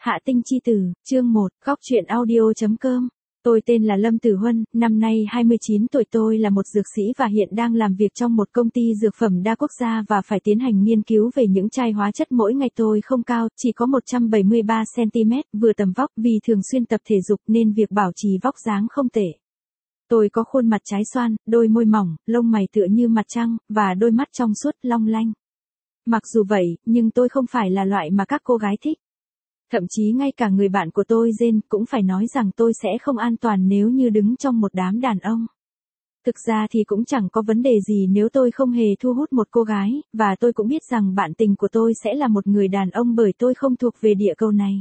Hạ tinh chi tử, chương 1, góc truyện audio.com. Tôi tên là Lâm Tử Huân, năm nay 29 tuổi, tôi là một dược sĩ và hiện đang làm việc trong một công ty dược phẩm đa quốc gia và phải tiến hành nghiên cứu về những chai hóa chất. Mỗi ngày tôi không cao, chỉ có 173cm, vừa tầm vóc, vì thường xuyên tập thể dục nên việc bảo trì vóc dáng không tệ. Tôi có khuôn mặt trái xoan, đôi môi mỏng, lông mày tựa như mặt trăng, và đôi mắt trong suốt, long lanh. Mặc dù vậy, nhưng tôi không phải là loại mà các cô gái thích. Thậm chí ngay cả người bạn của tôi Jane cũng phải nói rằng tôi sẽ không an toàn nếu như đứng trong một đám đàn ông. Thực ra thì cũng chẳng có vấn đề gì nếu tôi không hề thu hút một cô gái, và tôi cũng biết rằng bạn tình của tôi sẽ là một người đàn ông bởi tôi không thuộc về địa cầu này.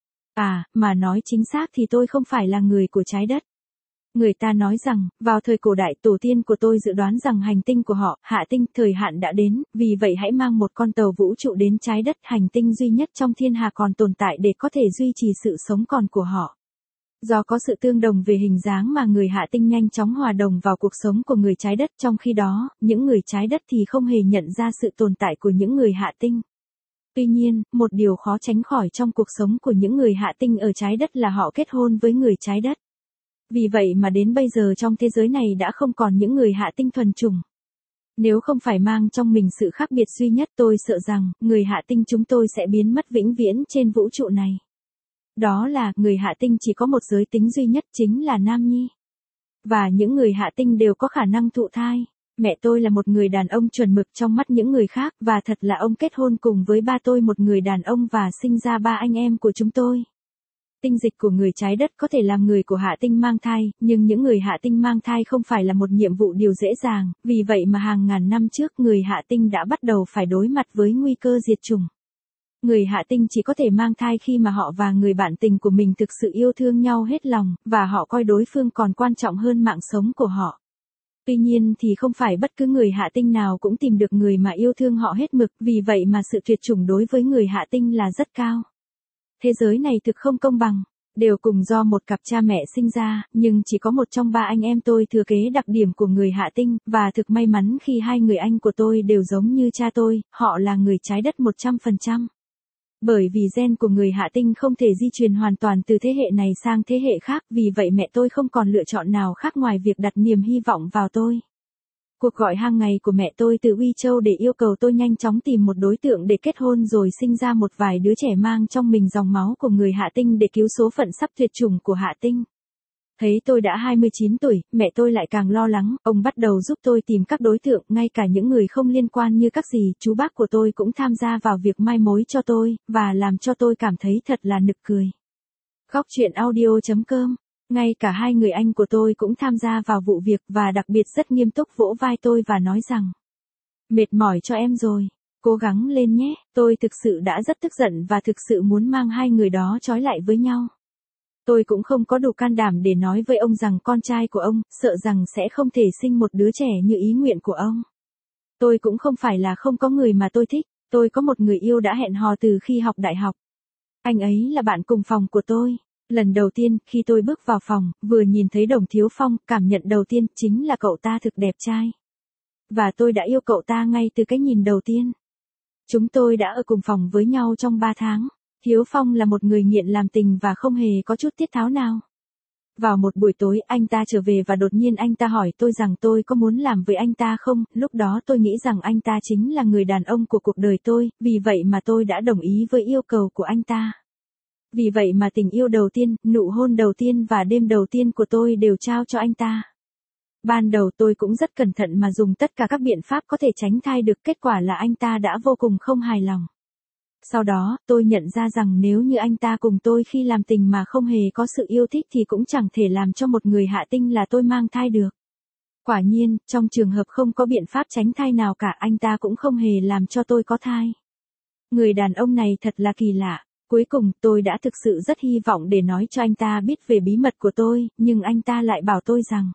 Mà nói chính xác thì tôi không phải là người của trái đất. Người ta nói rằng, vào thời cổ đại, tổ tiên của tôi dự đoán rằng hành tinh của họ, Hạ tinh, thời hạn đã đến, vì vậy hãy mang một con tàu vũ trụ đến trái đất, hành tinh duy nhất trong thiên hà còn tồn tại để có thể duy trì sự sống còn của họ. Do có sự tương đồng về hình dáng mà người Hạ tinh nhanh chóng hòa đồng vào cuộc sống của người trái đất, trong khi đó, những người trái đất thì không hề nhận ra sự tồn tại của những người Hạ tinh. Tuy nhiên, một điều khó tránh khỏi trong cuộc sống của những người Hạ tinh ở trái đất là họ kết hôn với người trái đất. Vì vậy mà đến bây giờ trong thế giới này đã không còn những người Hạ tinh thuần chủng. Nếu không phải mang trong mình sự khác biệt duy nhất, tôi sợ rằng, người Hạ tinh chúng tôi sẽ biến mất vĩnh viễn trên vũ trụ này. Đó là, người Hạ tinh chỉ có một giới tính duy nhất, chính là nam nhi. Và những người Hạ tinh đều có khả năng thụ thai. Mẹ tôi là một người đàn ông chuẩn mực trong mắt những người khác, và thật là ông kết hôn cùng với ba tôi, một người đàn ông, và sinh ra ba anh em của chúng tôi. Tinh dịch của người trái đất có thể làm người của Hạ tinh mang thai, nhưng những người Hạ tinh mang thai không phải là một nhiệm vụ điều dễ dàng, vì vậy mà hàng ngàn năm trước người Hạ tinh đã bắt đầu phải đối mặt với nguy cơ diệt chủng. Người Hạ tinh chỉ có thể mang thai khi mà họ và người bạn tình của mình thực sự yêu thương nhau hết lòng, và họ coi đối phương còn quan trọng hơn mạng sống của họ. Tuy nhiên thì không phải bất cứ người Hạ tinh nào cũng tìm được người mà yêu thương họ hết mực, vì vậy mà sự tuyệt chủng đối với người Hạ tinh là rất cao. Thế giới này thực không công bằng, đều cùng do một cặp cha mẹ sinh ra, nhưng chỉ có một trong ba anh em tôi thừa kế đặc điểm của người Hạ tinh, và thực may mắn khi hai người anh của tôi đều giống như cha tôi, họ là người trái đất 100%. Bởi vì gen của người Hạ tinh không thể di truyền hoàn toàn từ thế hệ này sang thế hệ khác, vì vậy mẹ tôi không còn lựa chọn nào khác ngoài việc đặt niềm hy vọng vào tôi. Cuộc gọi hàng ngày của mẹ tôi từ Uy Châu để yêu cầu tôi nhanh chóng tìm một đối tượng để kết hôn rồi sinh ra một vài đứa trẻ mang trong mình dòng máu của người Hạ tinh để cứu số phận sắp tuyệt chủng của Hạ tinh. Thấy tôi đã 29 tuổi, mẹ tôi lại càng lo lắng, ông bắt đầu giúp tôi tìm các đối tượng, ngay cả những người không liên quan như các dì, chú bác của tôi cũng tham gia vào việc mai mối cho tôi, và làm cho tôi cảm thấy thật là nực cười. Góc truyện audio.com. Ngay cả hai người anh của tôi cũng tham gia vào vụ việc, và đặc biệt rất nghiêm túc vỗ vai tôi và nói rằng: mệt mỏi cho em rồi, cố gắng lên nhé. Tôi thực sự đã rất tức giận và thực sự muốn mang hai người đó trói lại với nhau. Tôi cũng không có đủ can đảm để nói với ông rằng con trai của ông, sợ rằng sẽ không thể sinh một đứa trẻ như ý nguyện của ông. Tôi cũng không phải là không có người mà tôi thích, tôi có một người yêu đã hẹn hò từ khi học đại học. Anh ấy là bạn cùng phòng của tôi. Lần đầu tiên, khi tôi bước vào phòng, vừa nhìn thấy Đồng Thiếu Phong, cảm nhận đầu tiên chính là cậu ta thực đẹp trai. Và tôi đã yêu cậu ta ngay từ cái nhìn đầu tiên. Chúng tôi đã ở cùng phòng với nhau trong 3 tháng. Thiếu Phong là một người nghiện làm tình và không hề có chút tiết tháo nào. Vào một buổi tối, anh ta trở về và đột nhiên anh ta hỏi tôi rằng tôi có muốn làm với anh ta không. Lúc đó tôi nghĩ rằng anh ta chính là người đàn ông của cuộc đời tôi, vì vậy mà tôi đã đồng ý với yêu cầu của anh ta. Vì vậy mà tình yêu đầu tiên, nụ hôn đầu tiên và đêm đầu tiên của tôi đều trao cho anh ta. Ban đầu tôi cũng rất cẩn thận mà dùng tất cả các biện pháp có thể tránh thai được, kết quả là anh ta đã vô cùng không hài lòng. Sau đó, tôi nhận ra rằng nếu như anh ta cùng tôi khi làm tình mà không hề có sự yêu thích thì cũng chẳng thể làm cho một người Hạ tinh là tôi mang thai được. Quả nhiên, trong trường hợp không có biện pháp tránh thai nào cả, anh ta cũng không hề làm cho tôi có thai. Người đàn ông này thật là kỳ lạ. Cuối cùng, tôi đã thực sự rất hy vọng để nói cho anh ta biết về bí mật của tôi, nhưng anh ta lại bảo tôi rằng: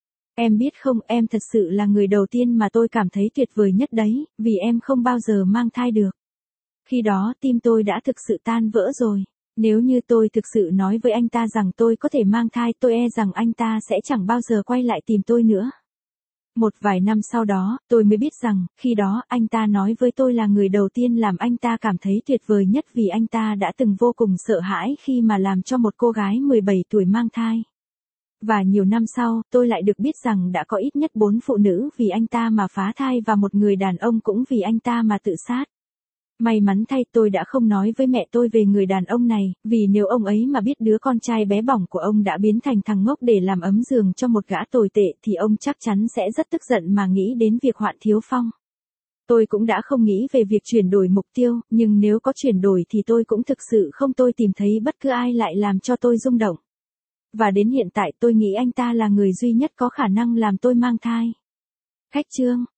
em biết không, em thật sự là người đầu tiên mà tôi cảm thấy tuyệt vời nhất đấy, vì em không bao giờ mang thai được. Khi đó tim tôi đã thực sự tan vỡ rồi. Nếu như tôi thực sự nói với anh ta rằng tôi có thể mang thai, tôi e rằng anh ta sẽ chẳng bao giờ quay lại tìm tôi nữa. Một vài năm sau đó, tôi mới biết rằng, khi đó, anh ta nói với tôi là người đầu tiên làm anh ta cảm thấy tuyệt vời nhất vì anh ta đã từng vô cùng sợ hãi khi mà làm cho một cô gái 17 tuổi mang thai. Và nhiều năm sau, tôi lại được biết rằng đã có ít nhất 4 phụ nữ vì anh ta mà phá thai và một người đàn ông cũng vì anh ta mà tự sát. May mắn thay tôi đã không nói với mẹ tôi về người đàn ông này, vì nếu ông ấy mà biết đứa con trai bé bỏng của ông đã biến thành thằng ngốc để làm ấm giường cho một gã tồi tệ thì ông chắc chắn sẽ rất tức giận mà nghĩ đến việc Hoạn Thiếu Phong. Tôi cũng đã không nghĩ về việc chuyển đổi mục tiêu, nhưng nếu có chuyển đổi thì tôi cũng thực sự không tôi tìm thấy bất cứ ai lại làm cho tôi rung động. Và đến hiện tại tôi nghĩ anh ta là người duy nhất có khả năng làm tôi mang thai. Khách chương